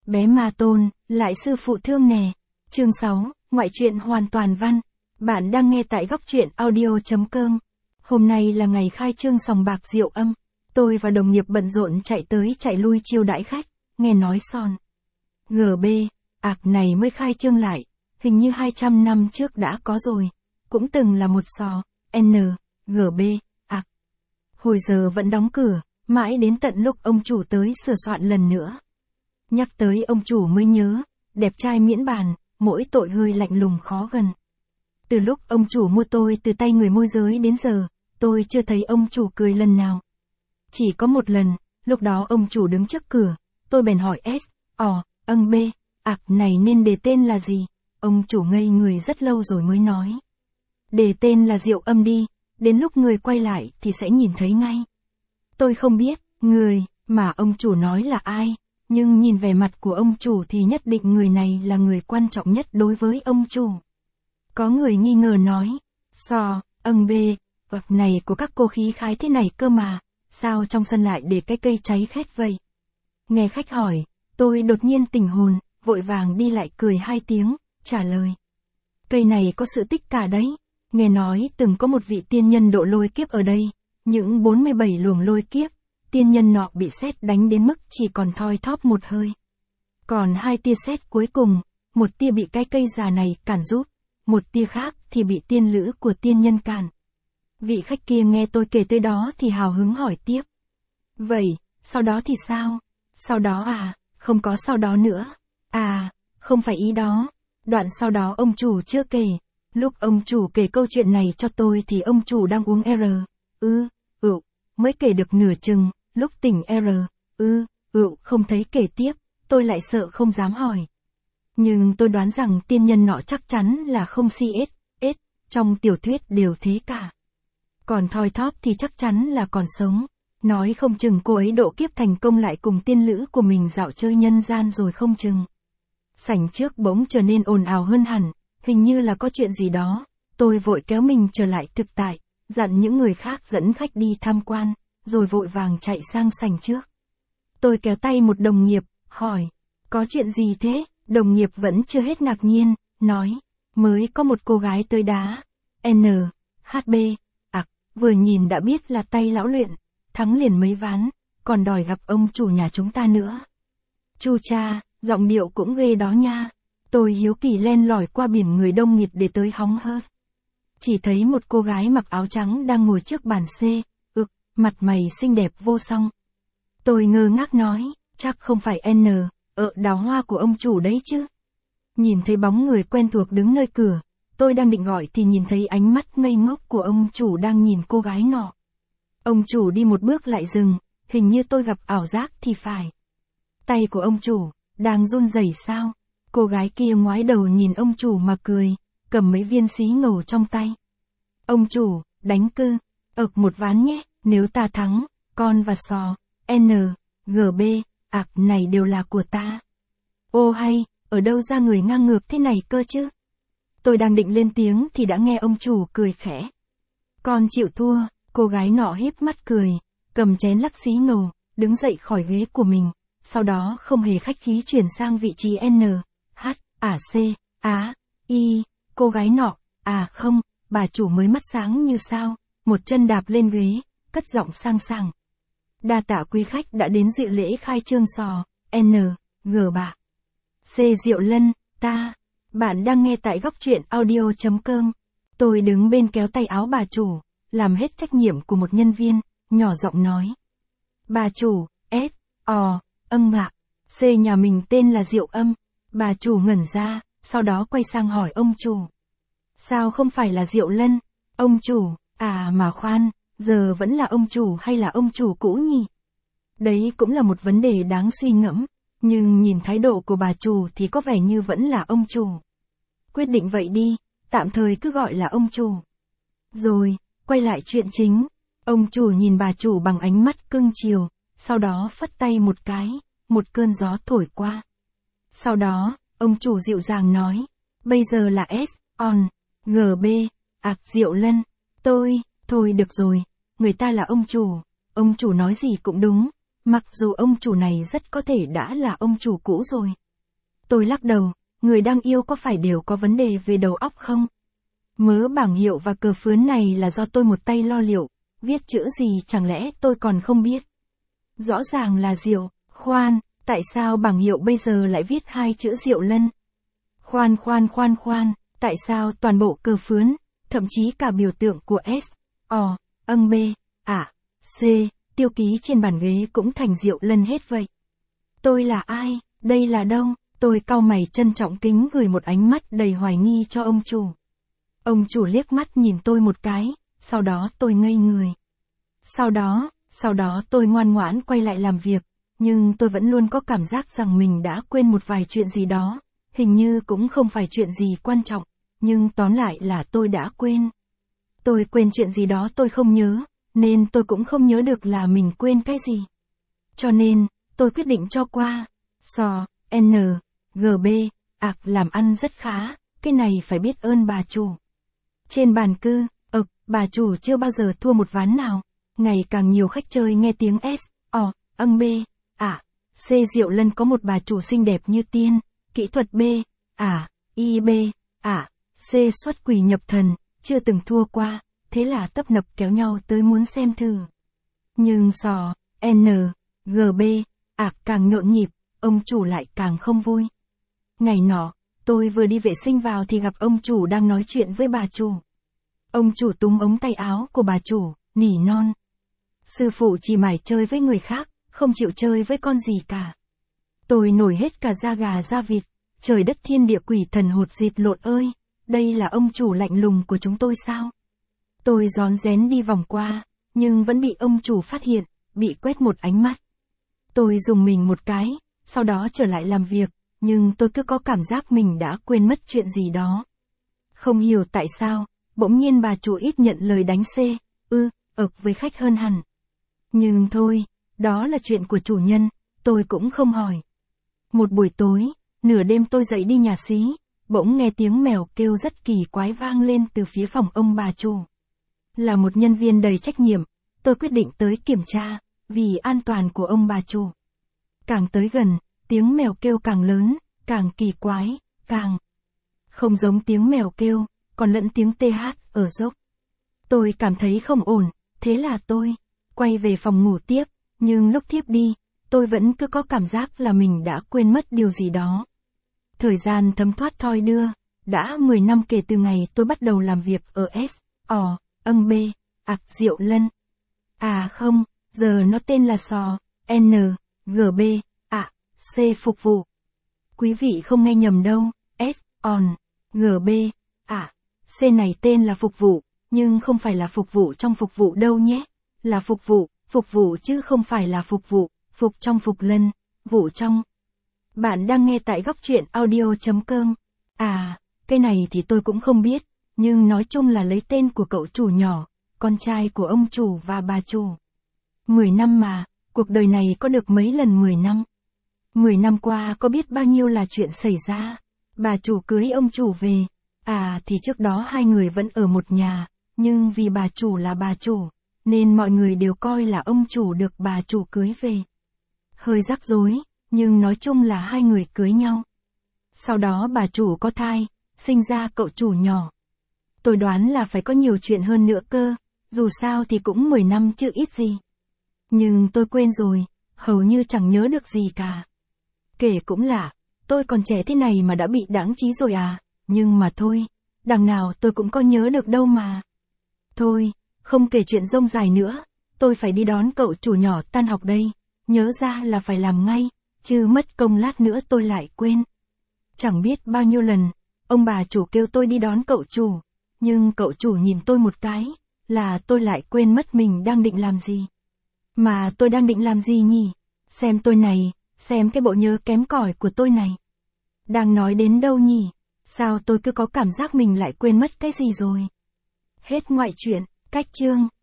Bé Ma Tôn, lại sư phụ thương nè. Chương 6, ngoại truyện hoàn toàn văn. Bạn đang nghe tại góc truyện audio.com. Hôm nay là ngày khai trương sòng bạc Diệu Âm. Tôi và đồng nghiệp bận rộn chạy tới chạy lui chiêu đãi khách, nghe nói son. GB, này mới khai trương lại, hình như 200 năm trước đã có rồi. Cũng từng là một sò, GB, Hồi giờ vẫn đóng cửa, mãi đến tận lúc ông chủ tới sửa soạn lần nữa. Nhắc tới ông chủ mới nhớ, đẹp trai miễn bàn, mỗi tội hơi lạnh lùng khó gần. Từ lúc ông chủ mua tôi từ tay người môi giới đến giờ, tôi chưa thấy ông chủ cười lần nào. Chỉ có một lần, lúc đó ông chủ đứng trước cửa, tôi bèn hỏi B, này nên đề tên là gì? Ông chủ ngây người rất lâu rồi mới nói. Đề tên là Diệu Âm đi, đến lúc người quay lại thì sẽ nhìn thấy ngay. Tôi không biết, người mà ông chủ nói là ai, nhưng nhìn vẻ mặt của ông chủ thì nhất định người này là người quan trọng nhất đối với ông chủ. Có người nghi ngờ nói, B, này của các cô khí khái thế này cơ mà, sao trong sân lại để cái cây cháy khét vậy? Nghe khách hỏi, tôi đột nhiên tỉnh hồn, vội vàng đi lại cười 2 tiếng, trả lời. Cây này có sự tích cả đấy, nghe nói từng có một vị tiên nhân độ lôi kiếp ở đây, những 47 luồng lôi kiếp, tiên nhân nọ bị sét đánh đến mức chỉ còn thoi thóp một hơi. Còn 2 tia sét cuối cùng, một tia bị cái cây già này cản giúp, một tia khác thì bị tiên lữ của tiên nhân cản. Vị khách kia nghe tôi kể tới đó thì hào hứng hỏi tiếp. Vậy, sau đó thì sao? Sau đó không có sau đó nữa. Không phải ý đó. Đoạn sau đó ông chủ chưa kể. Lúc ông chủ kể câu chuyện này cho tôi thì ông chủ đang uống mới kể được nửa chừng, lúc tỉnh không thấy kể tiếp, tôi lại sợ không dám hỏi. Nhưng tôi đoán rằng tiên nhân nọ chắc chắn là không CS, trong tiểu thuyết đều thế cả. Còn thoi thóp thì chắc chắn là còn sống, nói không chừng cô ấy độ kiếp thành công lại cùng tiên lữ của mình dạo chơi nhân gian rồi không chừng. Sảnh trước bỗng trở nên ồn ào hơn hẳn, hình như là có chuyện gì đó, tôi vội kéo mình trở lại thực tại, dặn những người khác dẫn khách đi tham quan, rồi vội vàng chạy sang sảnh trước. Tôi kéo tay một đồng nghiệp, hỏi, có chuyện gì thế? Đồng nghiệp vẫn chưa hết ngạc nhiên, nói, mới có một cô gái tới đá, NHB, vừa nhìn đã biết là tay lão luyện, thắng liền mấy ván, còn đòi gặp ông chủ nhà chúng ta nữa. Chu cha, giọng điệu cũng ghê đó nha. Tôi hiếu kỳ len lỏi qua biển người đông nghịt để tới hóng hớt. Chỉ thấy một cô gái mặc áo trắng đang ngồi trước bàn C, mặt mày xinh đẹp vô song. Tôi ngơ ngác nói, chắc không phải đào hoa của ông chủ đấy chứ. Nhìn thấy bóng người quen thuộc đứng nơi cửa, tôi đang định gọi thì nhìn thấy ánh mắt ngây ngốc của ông chủ đang nhìn cô gái nọ. Ông chủ đi một bước lại dừng, hình như tôi gặp ảo giác thì phải. Tay của ông chủ, đang run rẩy sao? Cô gái kia ngoái đầu nhìn ông chủ mà cười, cầm mấy viên xí ngầu trong tay. Ông chủ, đánh cư, một ván nhé, nếu ta thắng, con và sò, GB, này đều là của ta. Ô hay, ở đâu ra người ngang ngược thế này cơ chứ? Tôi đang định lên tiếng thì đã nghe ông chủ cười khẽ. Con chịu thua, cô gái nọ híp mắt cười, cầm chén lắc xí ngầu, đứng dậy khỏi ghế của mình, sau đó không hề khách khí chuyển sang vị trí cô gái nọ, không, bà chủ mới mắt sáng như sao, một chân đạp lên ghế, cất giọng sang sảng. Đa tạ quý khách đã đến dự lễ khai trương sò, bà. C Diệu Lân, Bạn đang nghe tại góc truyện audio.com. Tôi đứng bên kéo tay áo bà chủ, làm hết trách nhiệm của một nhân viên, nhỏ giọng nói. Bà chủ, C nhà mình tên là Diệu Âm. Bà chủ ngẩn ra, sau đó quay sang hỏi ông chủ. Sao không phải là Diệu Lân? Ông chủ, mà khoan, giờ vẫn là ông chủ hay là ông chủ cũ nhỉ? Đấy cũng là một vấn đề đáng suy ngẫm, nhưng nhìn thái độ của bà chủ thì có vẻ như vẫn là ông chủ. Quyết định vậy đi, tạm thời cứ gọi là ông chủ. Rồi, quay lại chuyện chính, ông chủ nhìn bà chủ bằng ánh mắt cưng chiều, sau đó phất tay một cái, một cơn gió thổi qua. Sau đó, ông chủ dịu dàng nói, bây giờ là GB, Diệu Lân, thôi được rồi, người ta là ông chủ nói gì cũng đúng, mặc dù ông chủ này rất có thể đã là ông chủ cũ rồi. Tôi lắc đầu, người đang yêu có phải đều có vấn đề về đầu óc không? Mớ bảng hiệu và cờ phướn này là do tôi một tay lo liệu, viết chữ gì chẳng lẽ tôi còn không biết. Rõ ràng là Diệu, khoan, tại sao bảng hiệu bây giờ lại viết hai chữ Diệu Lân? Khoan, tại sao toàn bộ cờ phướn, thậm chí cả biểu tượng của S, O, B, C, tiêu ký trên bàn ghế cũng thành Diệu Lân hết vậy? Tôi là ai, đây là đâu? Tôi cau mày trân trọng kính gửi một ánh mắt đầy hoài nghi cho ông chủ. Ông chủ liếc mắt nhìn tôi một cái, sau đó tôi ngây người. Sau đó tôi ngoan ngoãn quay lại làm việc, nhưng tôi vẫn luôn có cảm giác rằng mình đã quên một vài chuyện gì đó, hình như cũng không phải chuyện gì quan trọng, nhưng tóm lại là tôi đã quên. Tôi quên chuyện gì đó tôi không nhớ, nên tôi cũng không nhớ được là mình quên cái gì. Cho nên, tôi quyết định cho qua. G, B, làm ăn rất khá, cái này phải biết ơn bà chủ. Trên bàn cư, bà chủ chưa bao giờ thua một ván nào, ngày càng nhiều khách chơi nghe tiếng S, O, B, C. Diệu Lân có một bà chủ xinh đẹp như tiên, kỹ thuật B, B, C xuất quỷ nhập thần, chưa từng thua qua, thế là tấp nập kéo nhau tới muốn xem thử. Nhưng G, B, càng nhộn nhịp, ông chủ lại càng không vui. Ngày nọ, tôi vừa đi vệ sinh vào thì gặp ông chủ đang nói chuyện với bà chủ. Ông chủ túm ống tay áo của bà chủ, nỉ non. Sư phụ chỉ mải chơi với người khác, không chịu chơi với con gì cả. Tôi nổi hết cả da gà da vịt, trời đất thiên địa quỷ thần hột dịt lộn ơi, đây là ông chủ lạnh lùng của chúng tôi sao? Tôi rón rén đi vòng qua, nhưng vẫn bị ông chủ phát hiện, bị quét một ánh mắt. Tôi dùng mình một cái, sau đó trở lại làm việc, nhưng tôi cứ có cảm giác mình đã quên mất chuyện gì đó. Không hiểu tại sao, bỗng nhiên bà chủ ít nhận lời đánh C, với khách hơn hẳn. Nhưng thôi, đó là chuyện của chủ nhân, tôi cũng không hỏi. Một buổi tối, nửa đêm tôi dậy đi nhà xí, bỗng nghe tiếng mèo kêu rất kỳ quái vang lên từ phía phòng ông bà chủ. Là một nhân viên đầy trách nhiệm, tôi quyết định tới kiểm tra, vì an toàn của ông bà chủ. Càng tới gần, tiếng mèo kêu càng lớn, càng kỳ quái, càng không giống tiếng mèo kêu, còn lẫn tiếng TH ở dốc. Tôi cảm thấy không ổn, thế là tôi quay về phòng ngủ tiếp, nhưng lúc thiếp đi, tôi vẫn cứ có cảm giác là mình đã quên mất điều gì đó. Thời gian thấm thoát thoi đưa, đã 10 năm kể từ ngày tôi bắt đầu làm việc ở S, O, B, Diệu Lân. Không, giờ nó tên là G, B, C phục vụ. Quý vị không nghe nhầm đâu, S, G, B, C này tên là phục vụ, nhưng không phải là phục vụ trong phục vụ đâu nhé, là phục vụ chứ không phải là phục vụ, phục trong phục lân, vụ trong. Bạn đang nghe tại góc truyện audio.com. Cái này thì tôi cũng không biết, nhưng nói chung là lấy tên của cậu chủ nhỏ, con trai của ông chủ và bà chủ. 10 năm mà, cuộc đời này có được mấy lần 10 năm. 10 năm qua có biết bao nhiêu là chuyện xảy ra. Bà chủ cưới ông chủ về. Thì trước đó hai người vẫn ở một nhà, nhưng vì bà chủ là bà chủ, nên mọi người đều coi là ông chủ được bà chủ cưới về. Hơi rắc rối, nhưng nói chung là hai người cưới nhau. Sau đó bà chủ có thai, sinh ra cậu chủ nhỏ. Tôi đoán là phải có nhiều chuyện hơn nữa cơ, dù sao thì cũng 10 năm chứ ít gì. Nhưng tôi quên rồi, hầu như chẳng nhớ được gì cả. Kể cũng lạ, tôi còn trẻ thế này mà đã bị đãng trí rồi nhưng mà thôi, đằng nào tôi cũng có nhớ được đâu mà. Thôi, không kể chuyện rông dài nữa, tôi phải đi đón cậu chủ nhỏ tan học đây, nhớ ra là phải làm ngay, chứ mất công lát nữa tôi lại quên. Chẳng biết bao nhiêu lần, ông bà chủ kêu tôi đi đón cậu chủ, nhưng cậu chủ nhìn tôi một cái, là tôi lại quên mất mình đang định làm gì. Mà tôi đang định làm gì nhỉ? Xem tôi này, xem cái bộ nhớ kém cỏi của tôi này. Đang nói đến đâu nhỉ? Sao tôi cứ có cảm giác mình lại quên mất cái gì rồi? Hết ngoại truyện, cách chương.